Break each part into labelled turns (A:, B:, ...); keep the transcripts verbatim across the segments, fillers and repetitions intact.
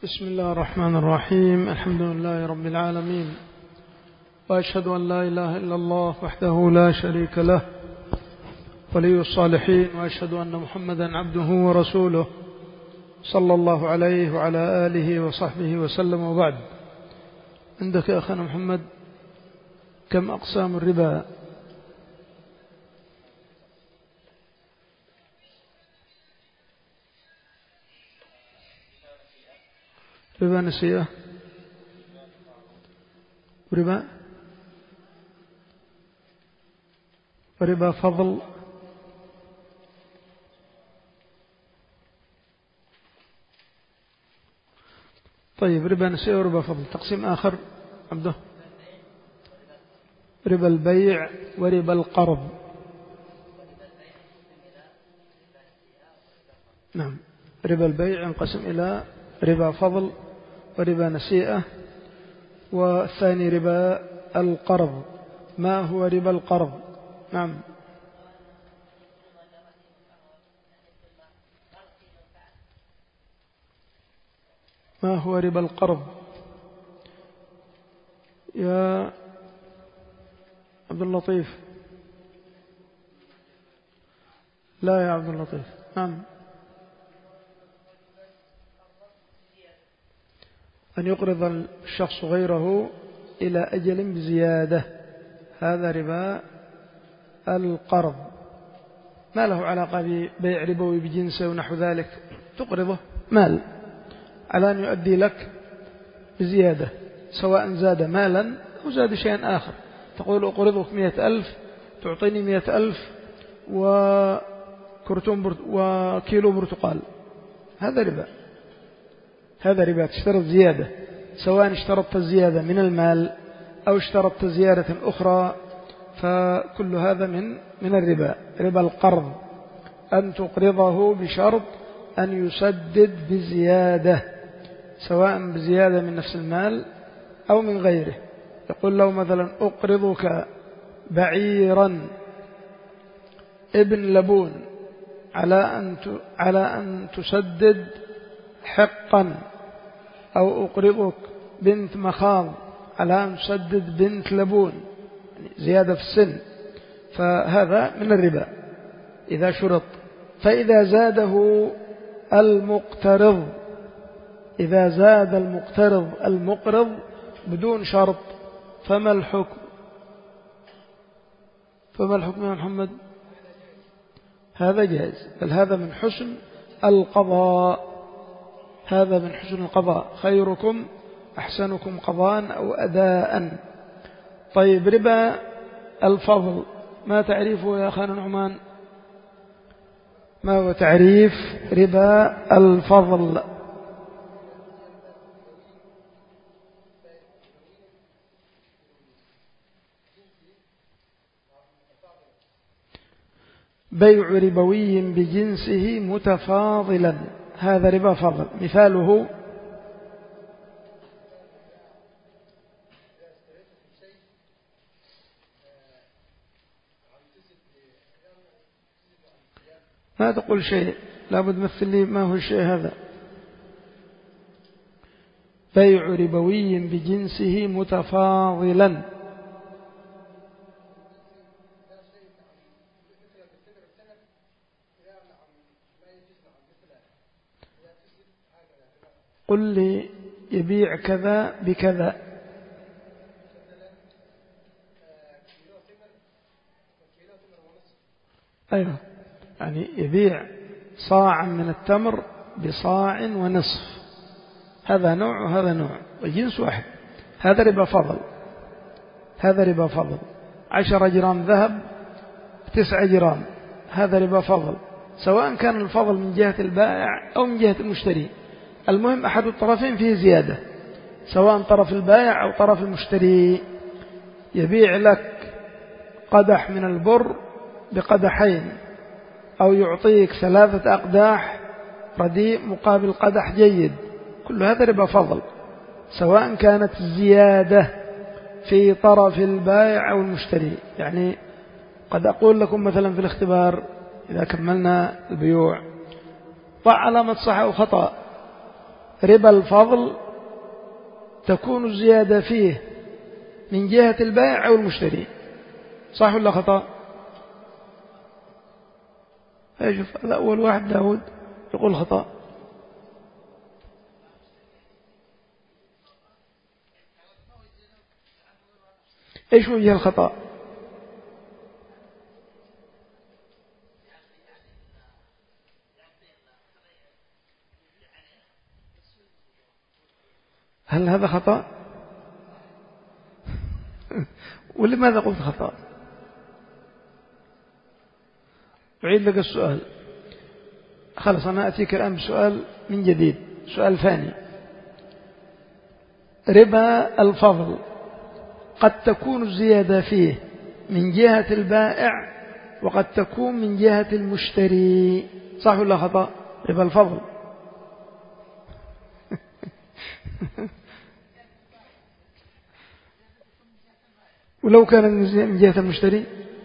A: بسم الله الرحمن الرحيم. الحمد لله رب العالمين، وأشهد أن لا إله إلا الله وحده لا شريك له ولي الصالحين، وأشهد أن محمدا عبده ورسوله صلى الله عليه وعلى آله وصحبه وسلم. وبعد، عندك يا أخنا محمد كم أقسام الربا؟ ربا نسيئة وربا وربا فضل طيب، ربا نسيئة وربا فضل. تقسيم آخر عبده، ربا البيع وربا القرض. نعم، ربا البيع ينقسم إلى ربا فضل وربا نسيئة، والثاني ربا القرض. ما هو ربا القرض؟ نعم، ما هو ربا القرض يا عبد اللطيف؟ لا يا عبد اللطيف. نعم، أن يقرض الشخص غيره إلى أجل بزيادة، هذا ربا القرض. ما له علاقة ببيع ربوي بجنسه ونحو ذلك، تقرضه مال على أن يؤدي لك بزيادة، سواء زاد مالا أو زاد شيئا آخر. تقول أقرضك مئة ألف تعطيني مئة ألف وكرتون برت... وكيلو برتقال، هذا ربا. هذا ربا، تشترط زيادة، سواء اشترطت الزيادة من المال أو اشترطت زيادة أخرى، فكل هذا من من الربا. ربا القرض أن تقرضه بشرط أن يسدد بزيادة، سواء بزيادة من نفس المال أو من غيره. يقول له مثلا أقرضك بعيرا ابن لبون على أن على أن تسدد حقا، أو أقرضك بنت مخاض على أن تسدد بنت لبون، زيادة في السن، فهذا من الربا إذا شرط. فإذا زاده المقترض، إذا زاد المقترض المقرض بدون شرط، فما الحكم؟ فما الحكم يا محمد؟ هذا جائز، بل هذا من حسن القضاء. هذا من حسن القضاء، خيركم أحسنكم قضاء أو أداء. طيب، ربا الفضل ما تعريفه يا أخانا نعمان؟ ما هو تعريف ربا الفضل؟ بيع ربوي بجنسه متفاضلا، هذا ربا فضل. مثاله ما تقول شيء، لابد مثل لي ما هو الشيء هذا. بيع ربوي بجنسه متفاضلا، قل لي يبيع كذا بكذا. أيوه، يعني يبيع صاعا من التمر بصاع ونصف، هذا نوع وهذا نوع وجنس واحد، هذا ربا فضل. هذا ربا فضل. عشرة جرام ذهب تسعة جرام، هذا ربا فضل، سواء كان الفضل من جهة البائع أو من جهة المشتري. المهم أحد الطرفين فيه زيادة، سواء طرف البائع أو طرف المشتري. يبيع لك قدح من البر بقدحين، أو يعطيك ثلاثة أقداح رديء مقابل قدح جيد، كل هذا ربا فضل، سواء كانت الزيادة في طرف البائع أو المشتري. يعني قد أقول لكم مثلا في الاختبار إذا كملنا البيوع، ضع علامة صح أو خطأ، ربا الفضل تكون الزيادة فيه من جهة البائع أو المشتري، صح ولا خطأ؟ شوف الأول واحد داود يقول خطأ. إيش وجه الخطأ؟ هل هذا خطأ؟ ولماذا قلت خطأ؟ أعيد لك السؤال. خلاص أنا أتيك الآن بسؤال من جديد، سؤال ثاني. ربا الفضل قد تكون الزيادة فيه من جهة البائع وقد تكون من جهة المشتري، صح ولا خطأ؟ ربا الفضل ولو كان من جهة المشتري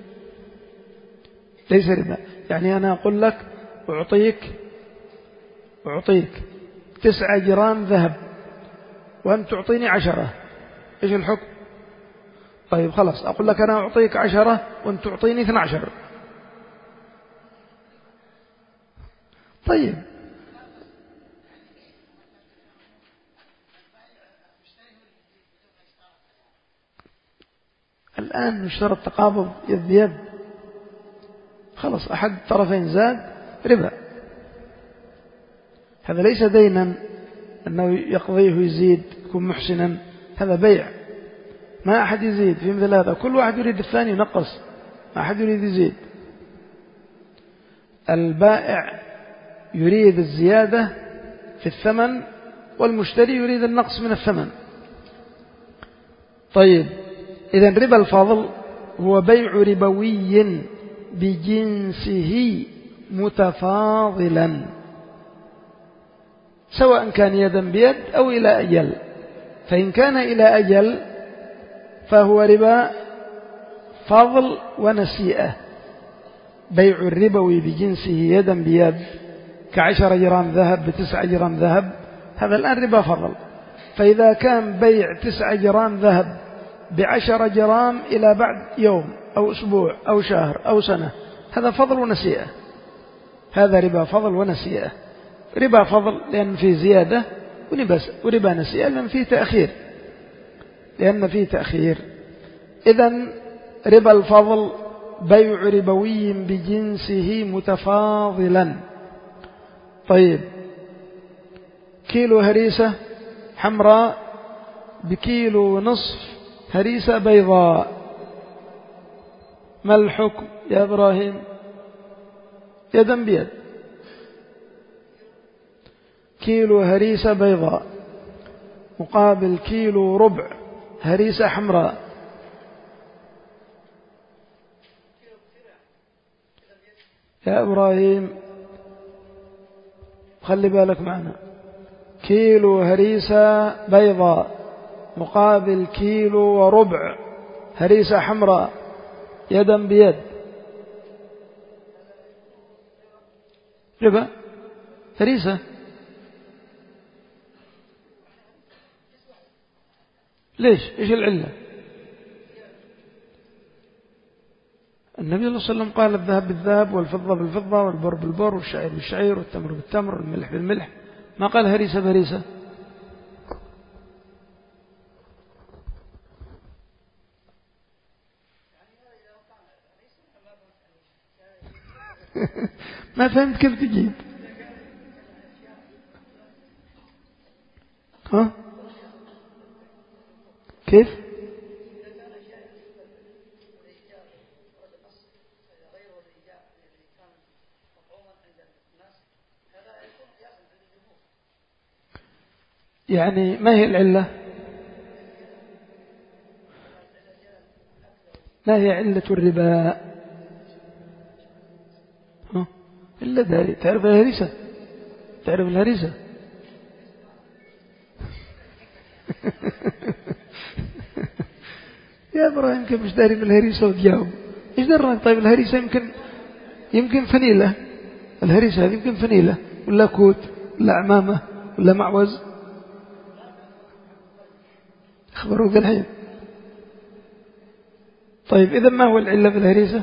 A: ليس ربا. يعني أنا أقول لك أعطيك أعطيك تسعة جرام ذهب وأنت تعطيني عشرة، إيش الحكم؟ طيب خلاص أقول لك أنا أعطيك عشرة وأنت تعطيني اثنى عشر. طيب الآن نشترط تقابض يد بيد، خلاص أحد الطرفين زاد ربا. هذا ليس دينا أنه يقضيه ويزيد يكون محسنا، هذا بيع، ما أحد يزيد في مثل هذا، كل واحد يريد الثاني ينقص، ما أحد يريد يزيد. البائع يريد الزيادة في الثمن والمشتري يريد النقص من الثمن. طيب إذن ربا الفضل هو بيع ربوي بجنسه متفاضلا، سواء كان يدا بيد أو إلى أجل. فإن كان إلى أجل فهو ربا فضل ونسيئة. بيع الربوي بجنسه يدا بيد كعشر جرام ذهب بتسعة جرام ذهب، هذا الآن ربا فضل. فإذا كان بيع تسعة جرام ذهب بعشر جرام إلى بعد يوم أو أسبوع أو شهر أو سنة، هذا فضل ونسيئة، هذا ربا فضل ونسيئة. ربا فضل لأن فيه زيادة، وربا نسيئة لأن فيه تأخير، لأن فيه تأخير. إذن ربا الفضل بيع ربوي بجنسه متفاضلا. طيب كيلو هريسة حمراء بكيلو نصف هريسة بيضاء، ما الحكم يا إبراهيم؟ يدا بيد. كيلو هريسة بيضاء مقابل كيلو ربع هريسة حمراء، يا إبراهيم خلي بالك معنا. كيلو هريسة بيضاء مقابل كيلو وربع هريسة حمراء يدا بيد، ربا هريسة. ليش؟ إيش العلة؟ النبي صلى الله عليه وسلم قال الذهب بالذهب والفضة بالفضة والبر بالبر والشعير بالشعير والتمر بالتمر والملح بالملح، ما قال هريسة بهريسة. ما فهمت كيف تجيب؟ ها كيف؟ يعني ما هي العلة؟ ما هي علة الربا؟ ها إلا داري. تعرف الهريسة؟ تعرف الهريسة؟ يا إبراهيم كيف مش داري بالهريسة وتجاوب؟ إيش درك؟ طيب الهريسة يمكن يمكن فنيلة، الهريسة هذه يمكن فنيلة ولا كوت ولا عمامة ولا معوز؟ أخبروك الحين. طيب إذا ما هو العلة في الهريسة؟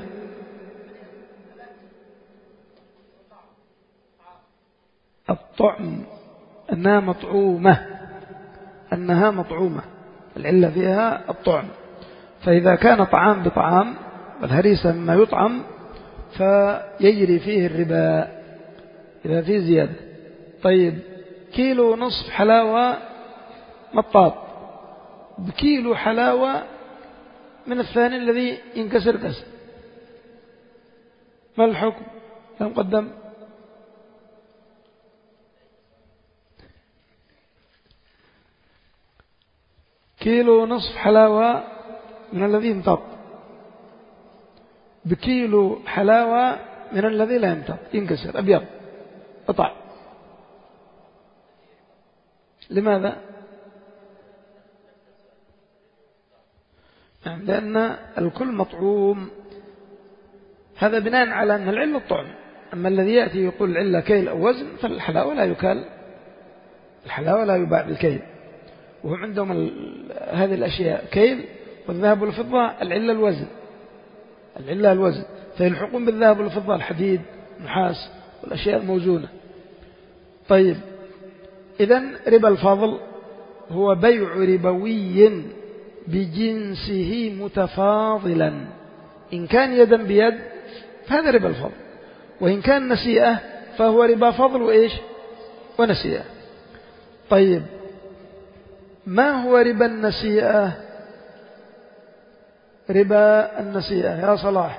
A: الطعم، أنها مطعومة، أنها مطعومة، العلة فيها الطعم. فإذا كان طعام بطعام، والهريسة مما يطعم، فيجري فيه الربا إذا فيه زيادة. طيب كيلو نصف حلاوة مطاط بكيلو حلاوة من الثاني الذي ينكسر كسر، ما الحكم يا مقدم؟ كيلو نصف حلاوة من الذي يمتط بكيلو حلاوة من الذي لا يمتط، ينكسر أبيض قطع. لماذا؟ يعني لأن الكل مطعوم. هذا بناء على أن العلة الطعم. أما الذي يأتي يقول العلة كيل أو وزن، فالحلاوة لا يكال، الحلاوة لا يباع بالكيل، وهم عندهم هذه الأشياء كيل، والذهب والفضة العلة الوزن، العلة الوزن، فيلحقون بالذهب والفضة الحديد النحاس والأشياء الموزونة. طيب إذن ربا الفضل هو بيع ربوي بجنسه متفاضلا، إن كان يدا بيد فهذا ربا الفضل، وإن كان نسيئة فهو ربا فضل وإيش ونسيئة. طيب ما هو ربا النسيئة؟ ربا النسيئة يا صلاح،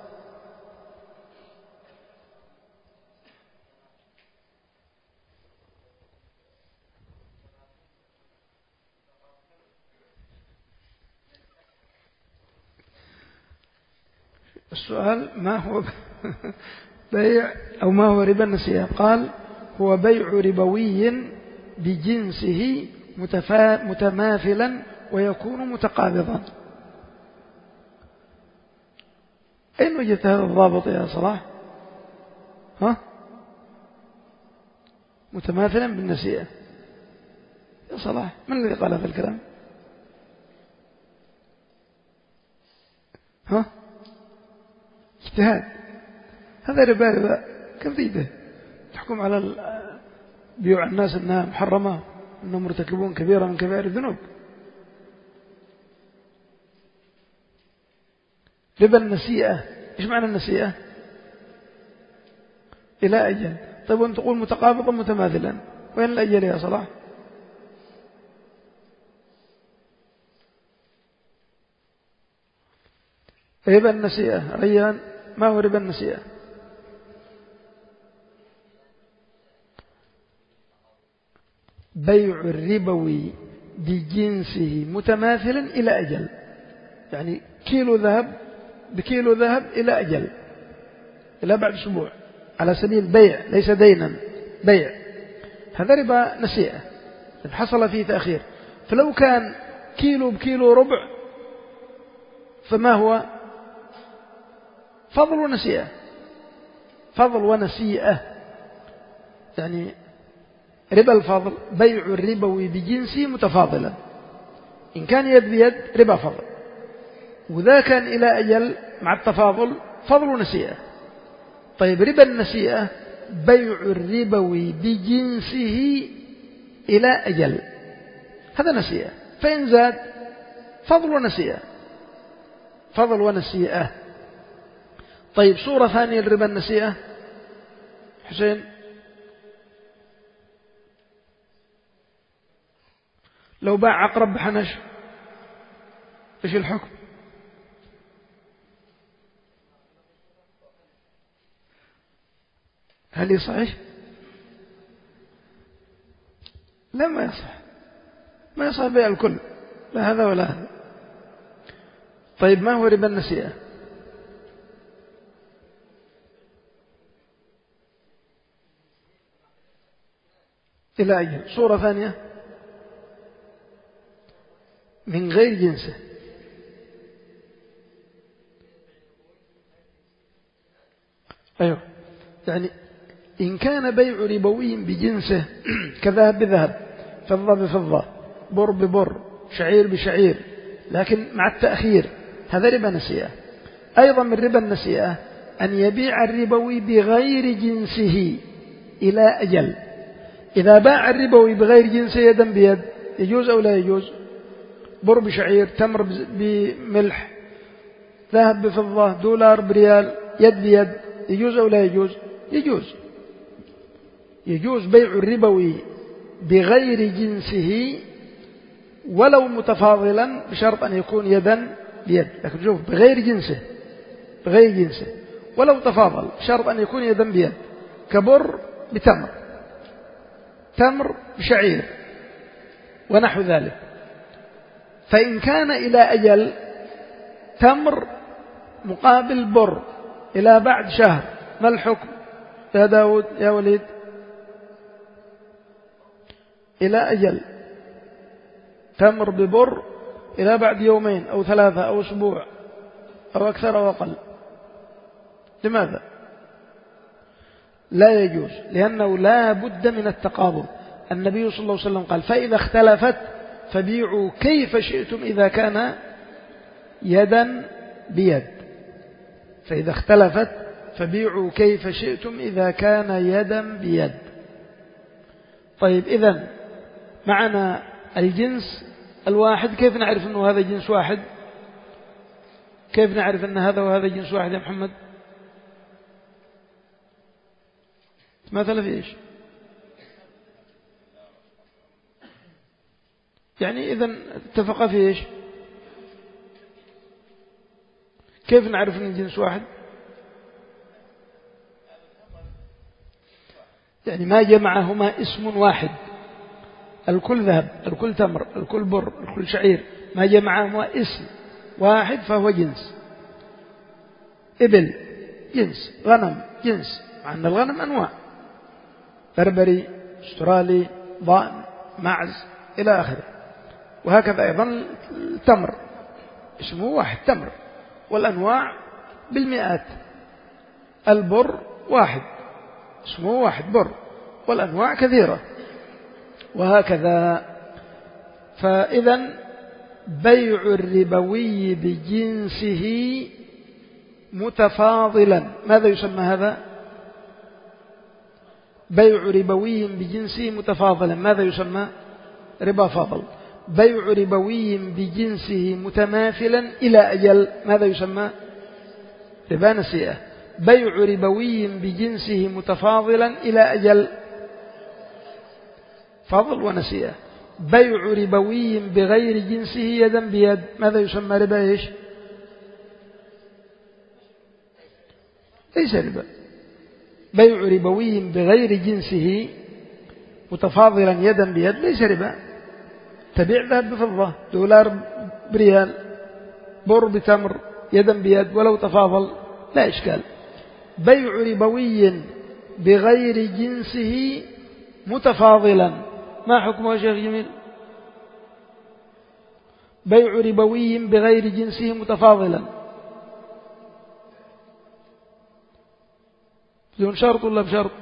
A: السؤال ما هو بيع أو ما هو ربا النسيئة؟ قال هو بيع ربوي بجنسه متماثلا ويكون متقابضا. أين وجدت هذا الضابط يا صلاح؟ ها؟ متماثلا بالنسيئة يا صلاح، من الذي قال هذا الكلام؟ ها؟ اجتهاد، هذا ربا ربا كذبة، تحكم على بيوع الناس أنها محرمة، أنهم مرتكبون كبيرة من كبائر الذنوب. ربا النسيئة، إيش معنى النسيئة؟ إلى أجل. طيب وأن تقول متقابضا متماثلا، وين الأجل يا صلاح؟ ربا النسيئة ريان، ما هو ربا النسيئة؟ بيع الربوي بجنسه متماثلا إلى أجل، يعني كيلو ذهب بكيلو ذهب إلى أجل، إلى بعد أسبوع، على سبيل بيع ليس دينا، بيع. هذا ربا نسيئة حصل فيه تأخير. فلو كان كيلو بكيلو ربع فما هو؟ فضل ونسيئة، فضل ونسيئة. يعني ربا الفضل بيع الربوي بجنسه متفاضلا، إن كان يد بيد ربا فضل، وذا كان إلى أجل مع التفاضل فضل ونسيئة. طيب ربا النسيئة بيع الربوي بجنسه إلى أجل، هذا نسيئة، فإن زاد فضل ونسيئة، فضل ونسيئة. طيب صورة ثانية لربا النسيئة حسين، لو باع عقرب بحنش إيش الحكم؟ هل يصح؟ لا ما يصح، ما يصح بيع الكل، لا هذا ولا هذا. طيب ما هو ربا النسيئة؟ إلى أجل. صورة ثانية من غير جنسه، أيوه، يعني إن كان بيع ربوي بجنسه كذهب بذهب، فضة بفضة، بر ببر، شعير بشعير، لكن مع التأخير، هذا ربا نسيئة. أيضا من ربا النسيئة أن يبيع الربوي بغير جنسه إلى أجل. إذا باع الربوي بغير جنسه يدا بيد يجوز أو لا يجوز؟ بر بشعير، تمر بملح، ذهب بفضة، دولار بريال، يد بيد، يجوز أو لا يجوز؟ يجوز. يجوز بيع الربوي بغير جنسه ولو متفاضلا بشرط أن يكون يدا بيد. لكن شوف، بغير جنسه بغير جنسه ولو تفاضل بشرط أن يكون يدا بيد، كبر بتمر، تمر بشعير ونحو ذلك. فإن كان إلى أجل تمر مقابل بر إلى بعد شهر، ما الحكم يا داود يا وليد؟ إلى أجل تمر ببر إلى بعد يومين أو ثلاثة أو أسبوع أو أكثر أو أقل. لماذا؟ لا يجوز، لأنه لا بد من التقابل. النبي صلى الله عليه وسلم قال: فإذا اختلفت فبيعوا كيف شئتم إذا كان يدا بيد. فإذا اختلفت فبيعوا كيف شئتم إذا كان يدا بيد. طيب، إذن معنا الجنس الواحد، كيف نعرف أنه هذا جنس واحد؟ كيف نعرف أن هذا وهذا جنس واحد يا محمد؟ مثلا في إيش؟ يعني إذن اتفق في إيش؟ كيف نعرف أن الجنس واحد؟ يعني ما جمعهما اسم واحد، الكل ذهب، الكل تمر، الكل بر، الكل شعير، ما جمعهما اسم واحد فهو جنس. إبل جنس، غنم جنس، مع أن الغنم أنواع، بربري، استرالي، ضأن، معز إلى آخره. وهكذا أيضا التمر اسمه واحد تمر، والأنواع بالمئات. البر واحد اسمه واحد بر، والأنواع كثيرة، وهكذا. فإذا بيع الربوي بجنسه متفاضلا، ماذا يسمى هذا؟ بيع ربوي بجنسه متفاضلا، ماذا يسمى؟ ربا فاضل. بيع ربوي بجنسه متماثلا إلى أجل، ماذا يسمى؟ ربا نسيئة. بيع ربوي بجنسه متفاضلا إلى أجل، فضل ونسيئة. بيع ربوي بغير جنسه يدا بيد، ماذا يسمى؟ ربا إيش؟ ليس ربا. بيع ربوي بغير جنسه متفاضلا يدا بيد ليس ربا. تبيع ذهب بفضة، دولار بريال، بر بتمر، يدا بيد ولو تفاضل لا إشكال. بيع ربوي بغير جنسه متفاضلا، ما حكمه يا شيخ جميل؟ بيع ربوي بغير جنسه متفاضلا بدون شرط ولا بشرط؟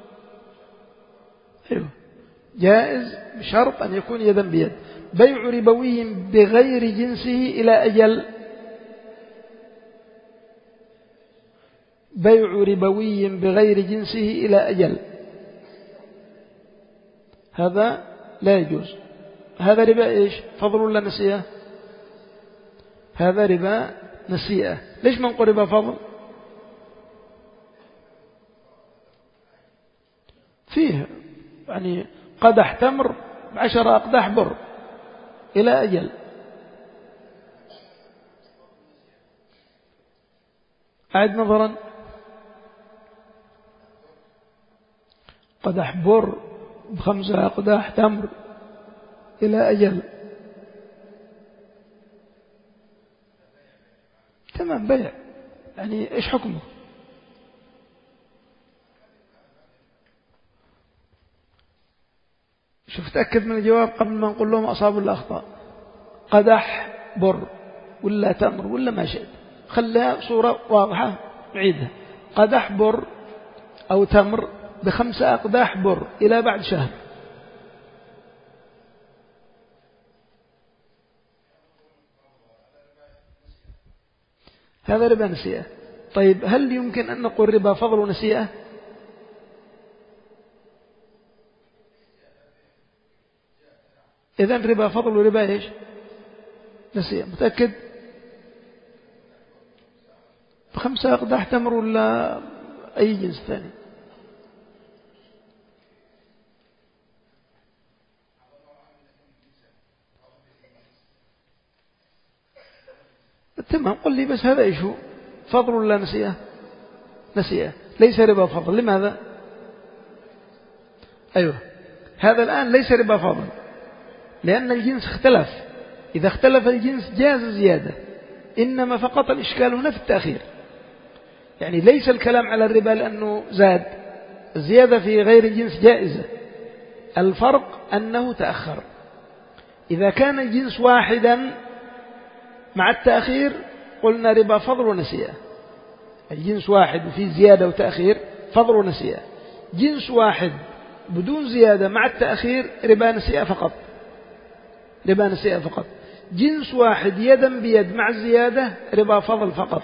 A: أيوه، جائز بشرط أن يكون يدا بيد. بيع ربوي بغير جنسه إلى أجل، بيع ربوي بغير جنسه إلى أجل، هذا لا يجوز. هذا ربا إيش؟ فضل ولا نسيئة؟ هذا ربا نسيئة. ليش ما نقول ربا فضل؟ فيه يعني قدح تمر بعشر أقداح بر إلى أجل. أعد نظرا، قدح بر بخمسة أقداح تمر إلى أجل، تمام بيع. يعني إيش حكمه؟ شوف تأكد من الجواب قبل ما نقول لهم أصابوا الأخطاء. قدح بر ولا تمر ولا ما شئت، خليها صورة واضحة نعيدها. قدح بر أو تمر بخمسة أقداح بر إلى بعد شهر. هذا ربا نسيئة. طيب هل يمكن أن نقول ربا فضل ونسيئة؟ إذن ربا فضل وربا إيش؟ نسيئة. متأكد؟ بخمسة أقداح تمر ولا أي جنس ثاني؟ تمام. قل لي بس هذا إيش هو؟ فضل ولا نسيئة؟ نسيئة. ليس ربا فضل. لماذا؟ أيوه، هذا الآن ليس ربا فضل لأن الجنس اختلف. إذا اختلف الجنس جاز زيادة، إنما فقط الإشكال هنا في التأخير. يعني ليس الكلام على الربا لأنه زاد، الزيادة في غير الجنس جائزة، الفرق أنه تأخر. إذا كان الجنس واحدا مع التأخير قلنا ربا فضل ونسيئة. الجنس واحد وفيه زيادة وتأخير فضل ونسيئة. جنس واحد بدون زيادة مع التأخير ربا نسيئة فقط. ربا نسيئة فقط. جنس واحد يدا بيد مع الزيادة ربا فضل فقط.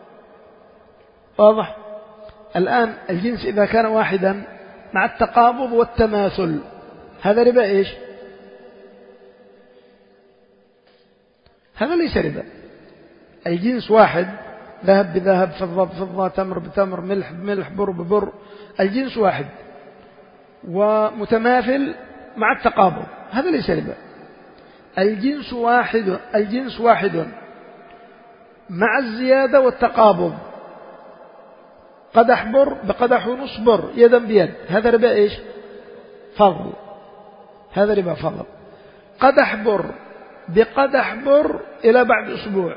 A: واضح؟ الآن الجنس إذا كان واحدا مع التقابض والتماثل هذا ربا إيش؟ هذا ليس ربا. الجنس واحد، ذهب بذهب، فضة بفضة، تمر بتمر، ملح بملح، بر ببر، الجنس واحد ومتماثل مع التقابض، هذا ليس ربا. الجنس واحد، الجنس واحد مع الزيادة والتقابض، قدح بر بقدح ونص بر يدا بيد، هذا ربا إيش؟ فضل. هذا ربا فضل. قدح بر بقدح بر إلى بعد أسبوع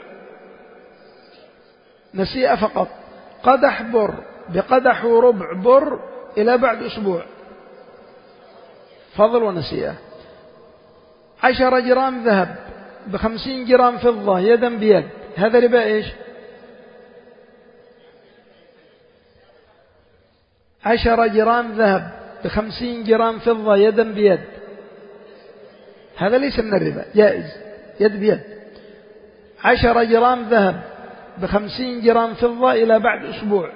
A: نسيئة فقط. قدح بر بقدح وربع بر إلى بعد أسبوع فضل ونسيئة. عشر جرام ذهب بخمسين جرام فضة يدا بيد، هذا ربا إيش؟ عشر جرام ذهب بخمسين جرام فضة يدا بيد، هذا ليس من الربا، جائز يد بيد. عشر جرام ذهب بخمسين جرام فضة إلى بعد أسبوع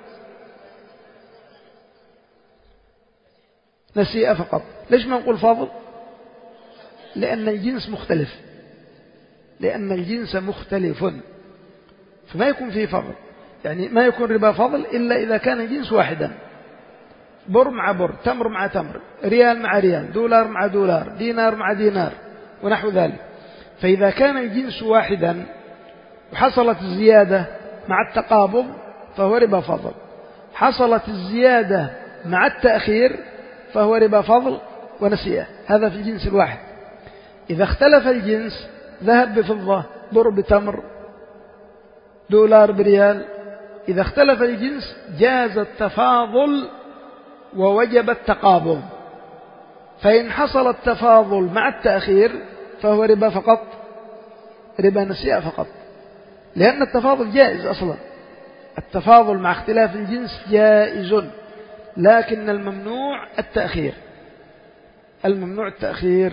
A: نسيئة فقط. ليش ما نقول فاضل؟ لأن الجنس مختلف، لأن الجنس مختلف فما يكون فيه فضل. يعني ما يكون ربا فضل إلا إذا كان الجنس واحدا، بر مع بر، تمر مع تمر، ريال مع ريال، دولار مع دولار، دينار مع دينار ونحو ذلك. فإذا كان الجنس واحدا وحصلت الزيادة مع التقابض فهو ربا فضل، حصلت الزيادة مع التأخير فهو ربا فضل ونسيئة. هذا في الجنس الواحد. إذا اختلف الجنس، ذهب بفضة، بر بتمر، دولار بريال، إذا اختلف الجنس جاز التفاضل ووجب التقابض. فإن حصل التفاضل مع التأخير فهو ربا فقط، ربا نسيئة فقط، لأن التفاضل جائز أصلا. التفاضل مع اختلاف الجنس جائز، لكن الممنوع التأخير، الممنوع التأخير.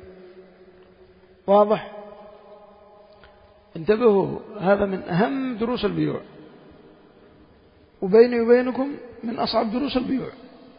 A: واضح؟ انتبهوا، هذا من أهم دروس البيوع، وبيني وبينكم من أصعب دروس البيوع،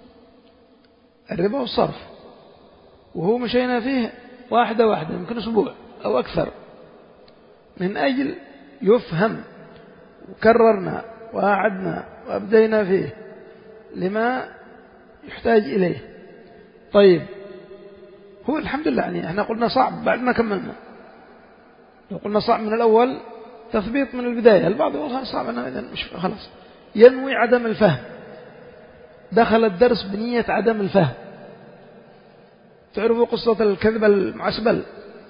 A: الربا والصرف. وهو مشينا فيه واحدة واحدة يمكن أسبوع أو أكثر من أجل يفهم، وكررنا وأعدنا وأبدينا فيه لما يحتاج إليه. طيب، هو الحمد لله يعني احنا قلنا صعب بعد ما كملنا. لو قلنا صعب من الأول تثبيط من البداية، البعض يقول صعب، أنا إذن مش خلاص، ينوي عدم الفهم، دخل الدرس بنية عدم الفهم. تعرفوا قصة الكذب المعسبل؟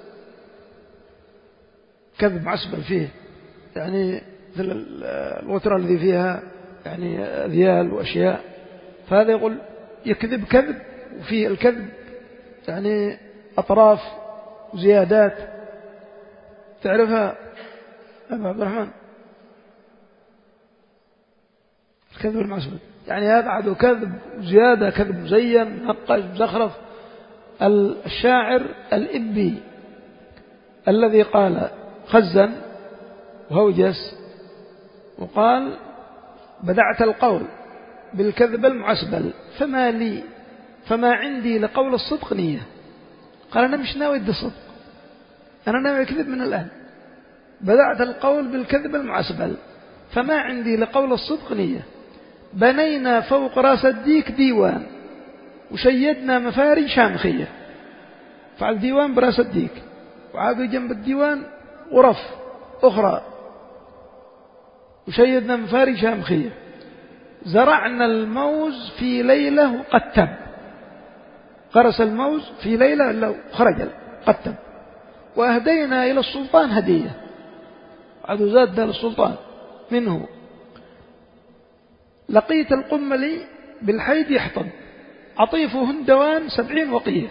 A: كذب معسبل فيه يعني مثل الوترة الذي فيها يعني أذيال وأشياء، فهذا يقول يكذب كذب وفيه الكذب يعني أطراف وزيادات. تعرفها أبو عبد الرحمن؟ الكذب المعسبل يعني هذا عدو كذب زيادة، كذب مزين نقش مزخرف. الشاعر الإبي الذي قال خزن وهوجس وقال بدعت القول بالكذب المعسبل فما لي فما عندي لقول الصدق نية. قال أنا مش ناوي أدي الصدق، أنا ناوي أكذب من الآن. بدعت القول بالكذب المعسبل فما عندي لقول الصدق نية. بنينا فوق راس الديك ديوان وشيدنا مفاري شامخية. فعل ديوان براس الديك وعادوا جنب الديوان غرف أخرى وشيدنا مفاري شامخية. زرعنا الموز في ليلة وقتب، غرس الموز في ليلة لو خرج قتب. وأهدينا إلى السلطان هدية، عدو زاد للسلطان منه. لقيت القملي بالحيد يحطب عطيفه هندوان سبعين وقية.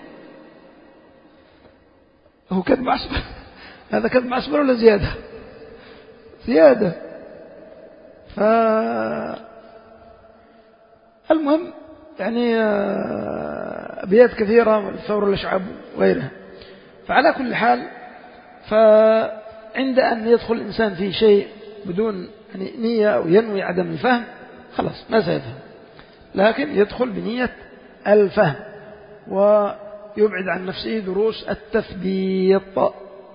A: هو كذب معسبر هذا كذب معسبر ولا زيادة؟ زيادة. فالمهم يعني أبيات كثيرة والثورة الأشعب وغيرها. فعلى كل حال، فعند أن يدخل الإنسان في شيء بدون يعني نية أو ينوي عدم الفهم خلاص ما سيفهم، لكن يدخل بنية الفهم ويبعد عن نفسه دروس التثبيط.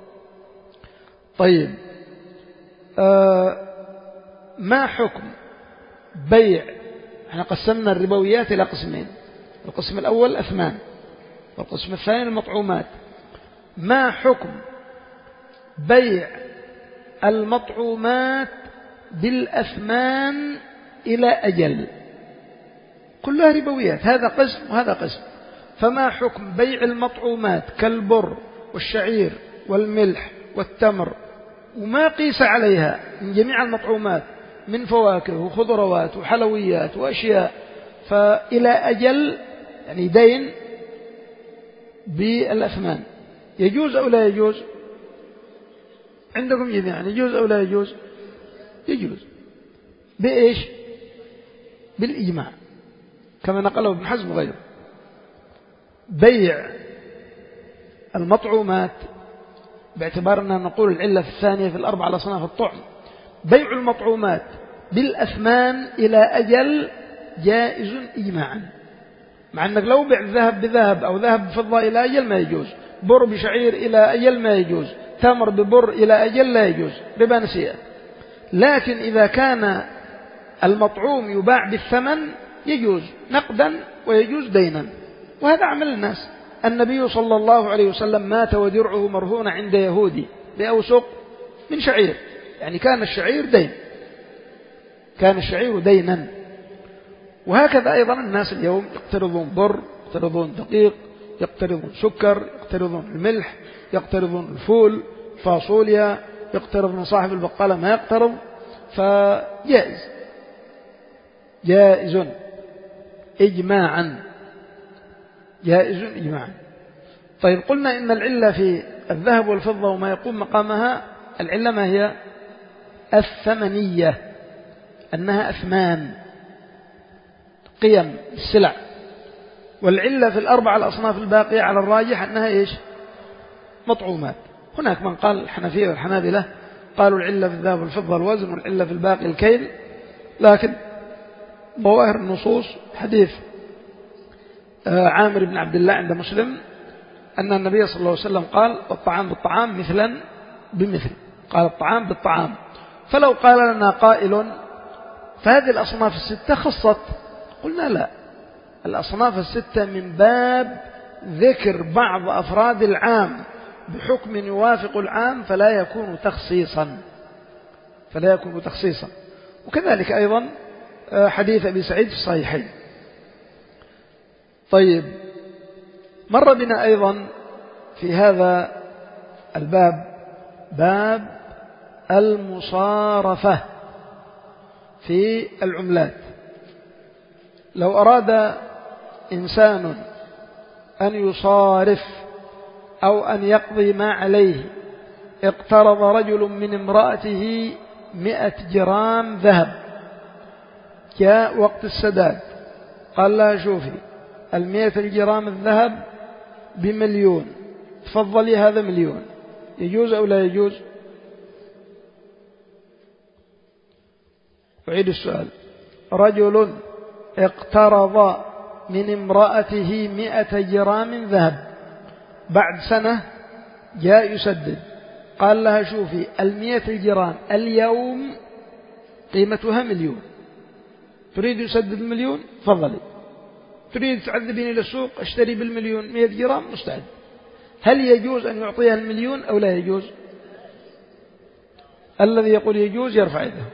A: طيب، آه ما حكم بيع؟ احنا قسمنا الربويات إلى قسمين، القسم الأول أثمان والقسم الثاني المطعومات. ما حكم بيع المطعومات بالأثمان إلى أجل؟ كلها ربويات، هذا قسم وهذا قسم. فما حكم بيع المطعومات كالبر والشعير والملح والتمر وما قيس عليها من جميع المطعومات من فواكه وخضروات وحلويات وأشياء فإلى أجل يعني دين بالأثمان، يجوز أو لا يجوز؟ عندكم جميعا يجوز أو لا يجوز؟ يجوز. بإيش؟ بالإجماع كما نقله ابن حزم وغيره. بيع المطعومات باعتبارنا نقول العلة في الثانية في الأربع الأصناف الطعم، بيع المطعومات بالأثمان إلى أجل جائز إجماعا، مع أنك لو بيع ذهب بذهب أو ذهب بفضة إلى أجل ما يجوز، بر بشعير إلى أجل ما يجوز، تمر ببر إلى أجل لا يجوز، ربا نسيئة. لكن إذا كان المطعوم يباع بالثمن يجوز نقدا ويجوز دينا، وهذا عمل الناس. النبي صلى الله عليه وسلم مات ودرعه مرهون عند يهودي بأوسق من شعير، يعني كان الشعير دين، كان الشعير دينا. وهكذا أيضا الناس اليوم يقترضون بر، يقترضون دقيق، يقترضون سكر، يقترضون الملح، يقترضون الفول، فاصوليا، يقترض من صاحب البقالة ما يقترض. فجائز، جائز إجماعا، جائز إجماعا. طيب، قلنا إن العلة في الذهب والفضة وما يقوم مقامها، العلة ما هي؟ الثمنية، أنها أثمان قيم السلع. والعلة في الأربع الأصناف الباقية على الراجح أنها إيش؟ مطعومات. هناك من قال الحنفية والحنابلة قالوا العلة في الذهب والفضة الوزن، والعلة في الباقي الكيل. لكن ظواهر النصوص حديث عامر بن عبد الله عند مسلم أن النبي صلى الله عليه وسلم قال الطعام بالطعام مثلا بمثل، قال الطعام بالطعام. فلو قال لنا قائل فهذه الأصناف الستة خصت، قلنا لا، الأصناف الستة من باب ذكر بعض أفراد العام بحكم يوافق العام فلا يكون تخصيصا، فلا يكون تخصيصا. وكذلك أيضا حديث أبي سعيد في الصحيحين. طيب، مر بنا أيضا في هذا الباب باب المصارفة في العملات. لو أراد إنسان أن يصارف أو أن يقضي ما عليه، اقترض رجل من امرأته مئة جرام ذهب جاء وقت السداد، قال لها شوفي المئة الجرام الذهب بمليون، تفضلي هذا مليون، يجوز أو لا يجوز؟ أعيد السؤال. رجل اقترض من امرأته مئة جرام ذهب، بعد سنة جاء يسدد، قال لها شوفي المئة الجرام اليوم قيمتها مليون، تريد يسدد المليون فضلي، تريد تعذبيني إلى السوق اشتري بالمليون مئة جرام مستعد. هل يجوز أن يعطيها المليون أو لا يجوز؟ الذي يقول يجوز يرفع يده.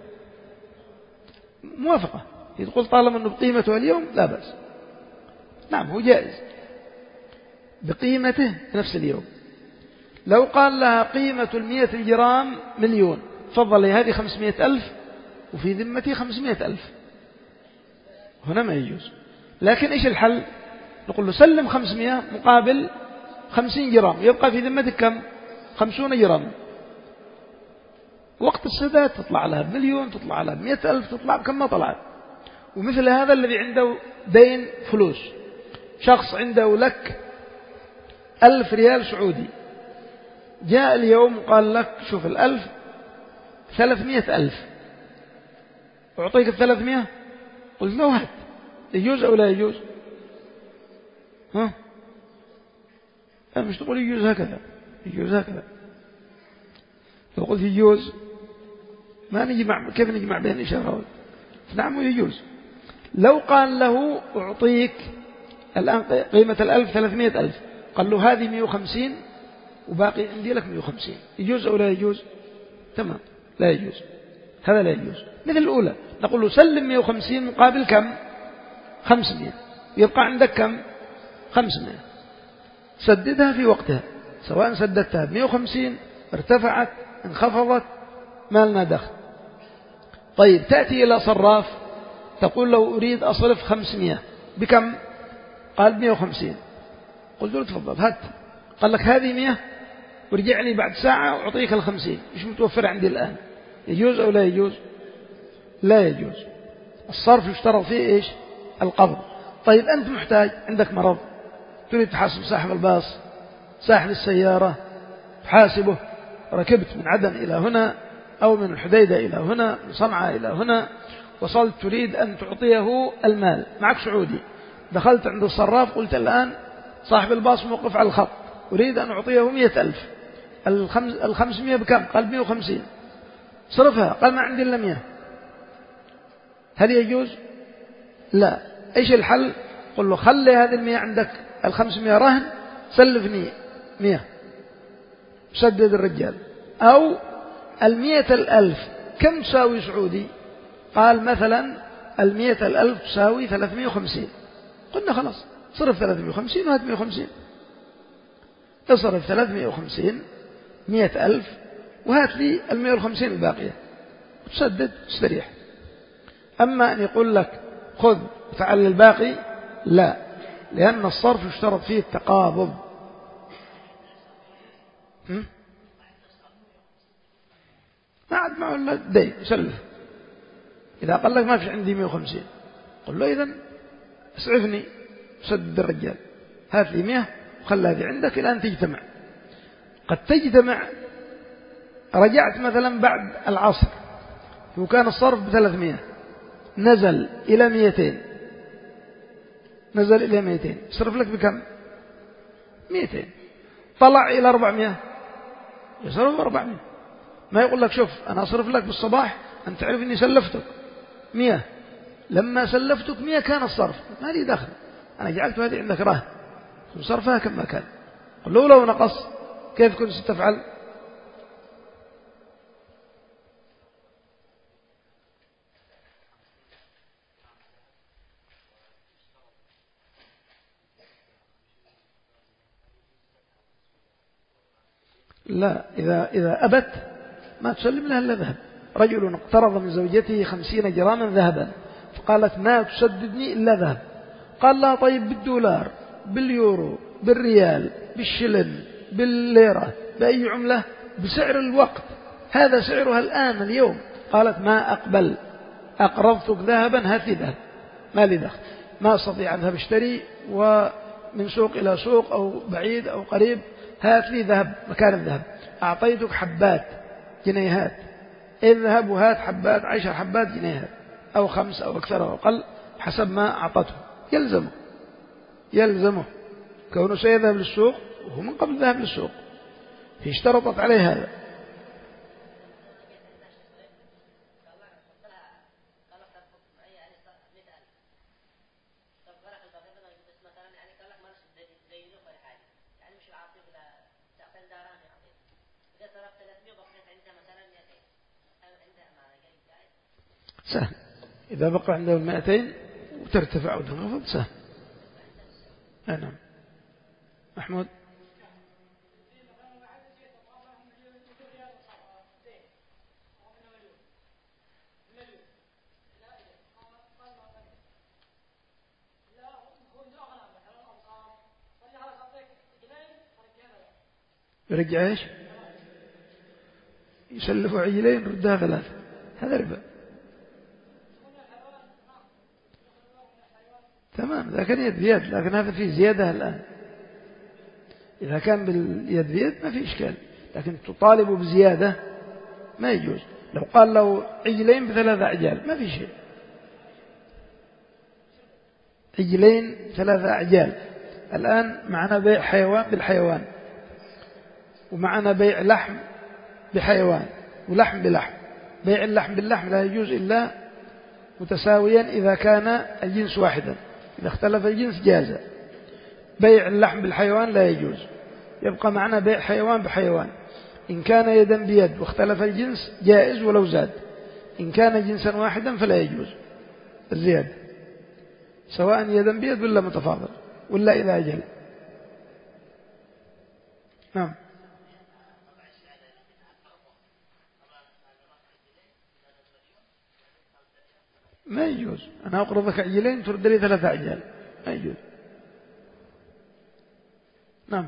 A: موافقة، يقول طالما أنه بقيمته اليوم لا بأس. نعم هو جائز بقيمته نفس اليوم. لو قال لها قيمة المئة الجرام مليون، فضل هذه خمسمائة ألف وفي ذمتي خمسمائة ألف، هنا ما يجوز. لكن إيش الحل؟ نقول له سلم خمسمائة مقابل خمسين جرام، يبقى في ذمتك كم؟ خمسون جرام. وقت السداد تطلع لها بمليون، تطلع لها بمئة ألف، تطلع بكم ما طلعت. ومثل هذا الذي عنده دين فلوس، شخص عنده لك ألف ريال سعودي، جاء اليوم قال لك شوف الألف ثلاثمائة ألف، أعطيك الثلاثمائة، قلت له هات، يجوز أو لا يجوز؟ ها؟ مش تقول يجوز هكذا، يجوز هكذا. لو قلت يجوز ما نجمع، كيف نجمع بين إشارة؟ نعم يجوز. لو قال له أعطيك الآن قيمة الألف ثلاثمائة ألف، قال له هذه مئة وخمسين وباقي عندي لك مئة وخمسين، يجوز أو لا يجوز؟ تمام لا يجوز، هذا لا يجوز. مثل الأولى نقول له سلم مئة وخمسين مقابل كم؟ خمسمائة، يبقى عندك كم؟ خمسمائة، سددها في وقتها، سواء سددتها مئة وخمسين ارتفعت انخفضت ما لنا دخل. طيب تأتي إلى صراف تقول له أريد أصرف خمسمائة، بكم؟ قال مئة وخمسين، قلت له تفضل هات، قال لك هذه مئة ورجع لي بعد ساعة وأعطيك الخمسين، مش متوفر عندي الآن، يجوز أو لا يجوز؟ لا يجوز. الصرف يشترط فيه إيش؟ القبض. طيب أنت محتاج، عندك مرض، تريد تحاسب صاحب الباص، صاحب السيارة، تحاسبه، ركبت من عدن إلى هنا أو من الحديدة إلى هنا، من صنعاء إلى هنا، وصلت تريد أن تعطيه المال، معك سعودي، دخلت عند الصراف قلت الآن صاحب الباص موقف على الخط، أريد أن أعطيه مئة ألف، الخمس الخمسمائة بكم؟ قال مئة وخمسين، صرفها، قال ما عندي إلا مئة، هل يجوز؟ لا. إيش الحل؟ قل له خلي هذه المئة عندك، الخمسمائة رهن، سلفني مئة، سدد الرجال. أو المئة الألف كم تساوي سعودي؟ قال مثلا المئة الألف تساوي ثلاثمائة وخمسين، قلنا خلاص صرف ثلاثمائة وخمسين وهات مئة وخمسين، اصرف ثلاثمائة وخمسين مئة ألف وهات لي المئة وخمسين الباقية وتسدد تستريح. أما أن يقول لك خذ فعل الباقي، لا، لأن الصرف يشترط فيه التقابض. ما عاد معه إلا دين سلف. إذا قال لك ما في عندي مئة وخمسين، قل له إذن اسعفني سدد الرجال، هات لي مئة وخلى هذه عندك إلى أن تجتمع. قد تجتمع، رجعت مثلا بعد العصر وكان الصرف بثلاثمائة، نزل إلى مئتين، نزل إلى مئتين، صرف لك بكم؟ مئتين. طلع إلى أربعمائة، يصرف أربعمائة. ما يقول لك شوف أنا أصرف لك بالصباح، أنت تعرف أني سلفتك مئة، لما سلفتك مئة كان الصرف، ما لي دخل، أنا جعلت هذه عندك رهن وصرفها كما كان. قل له لو نقص كيف كنت ستفعل؟ لا، إذا, إذا أبت ما تسلم لها إلا ذهب. رجل اقترض من زوجته خمسين جراما ذهبا، فقالت ما تسددني إلا ذهب. قال لها طيب بالدولار، باليورو، بالريال، بالشلن، بالليرة، بأي عملة، بسعر الوقت، هذا سعرها الآن اليوم. قالت ما أقبل، أقرضتك ذهبا هات لي ذهب، ما لي دخل، ما أستطيع أن أذهب اشتري ومن سوق إلى سوق أو بعيد أو قريب، هات لي ذهب مكان الذهب. أعطيتك حبات جنيهات، اذهب وهات حبات عشر حبات جنيهات أو خمس أو أكثر أو أقل حسب ما أعطته، يلزمه يلزمه كونه سيذهب للسوق وهو من قبل الذهاب للسوق، اشترطت عليه هذا. سهل، إذا بقى عنده المائتين وترتفع وتنخفض سهل. نعم محمود. يرجع ايش؟ يسلفوا عجلين ردها ثلاثة، هذا ربا. تمام إذا كان يد بيد، لكن هذا فيه زيادة الآن. إذا كان باليد بيد ما في إشكال، لكن تطالب بزيادة ما يجوز. لو قال له عجلين بثلاثة أعجال ما في شيء. عجلين ثلاثة أعجال. الآن معنا بيع حيوان بالحيوان، ومعنا بيع لحم بحيوان ولحم بلحم. بيع اللحم باللحم لا يجوز إلا متساويا إذا كان الجنس واحدا، إذا اختلف الجنس جاز. بيع اللحم بالحيوان لا يجوز. يبقى معنا بيع حيوان بحيوان، إن كان يدا بيد واختلف الجنس جائز ولو زاد، إن كان جنسا واحدا فلا يجوز الزيادة، سواء يدا بيد ولا متفاضل ولا إذا أجل. نعم ما يجوز. أنا أقرضك عجلين ترد لي ثلاثة عجال، ما يجوز. نعم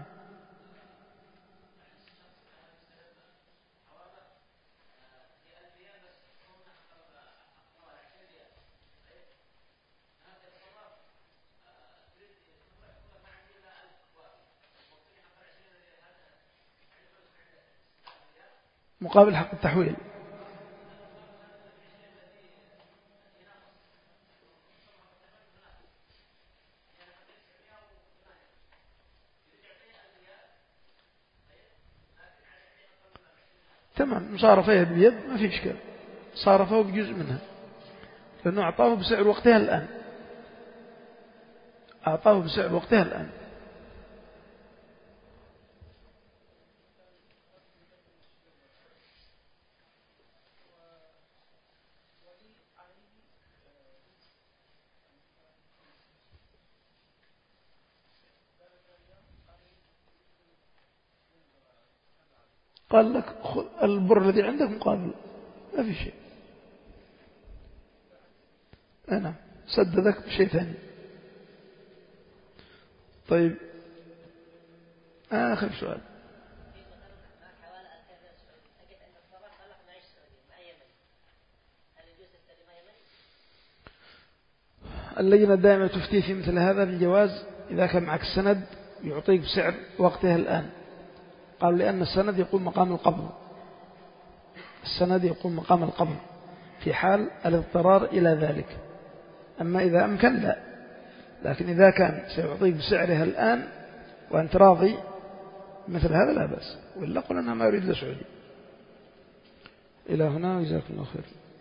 A: مقابل حق التحويل. تمام مصارفة يد بيد ما في إشكال، صارفه بجزء منها لأنه أعطاه بسعر وقتها الآن، أعطاه بسعر وقتها الآن. قال لك البر الذي عندك مقابل، ما في شيء. أنا سددك بشيء ثاني. طيب آخر سؤال. اللجنة دائما تفتي في مثل هذا الجواز إذا كان معك السند يعطيك بسعر وقتها الآن. قالوا لأن السند يقوم مقام القبض، السند يقوم مقام القبض في حال الاضطرار إلى ذلك. أما إذا أمكن لا، لكن إذا كان سيعطيك بسعرها الآن وأنت راضي مثل هذا لا بأس، ولا قل أنها ما يريد لسعودي. إلى هنا وجزاكم الله خير.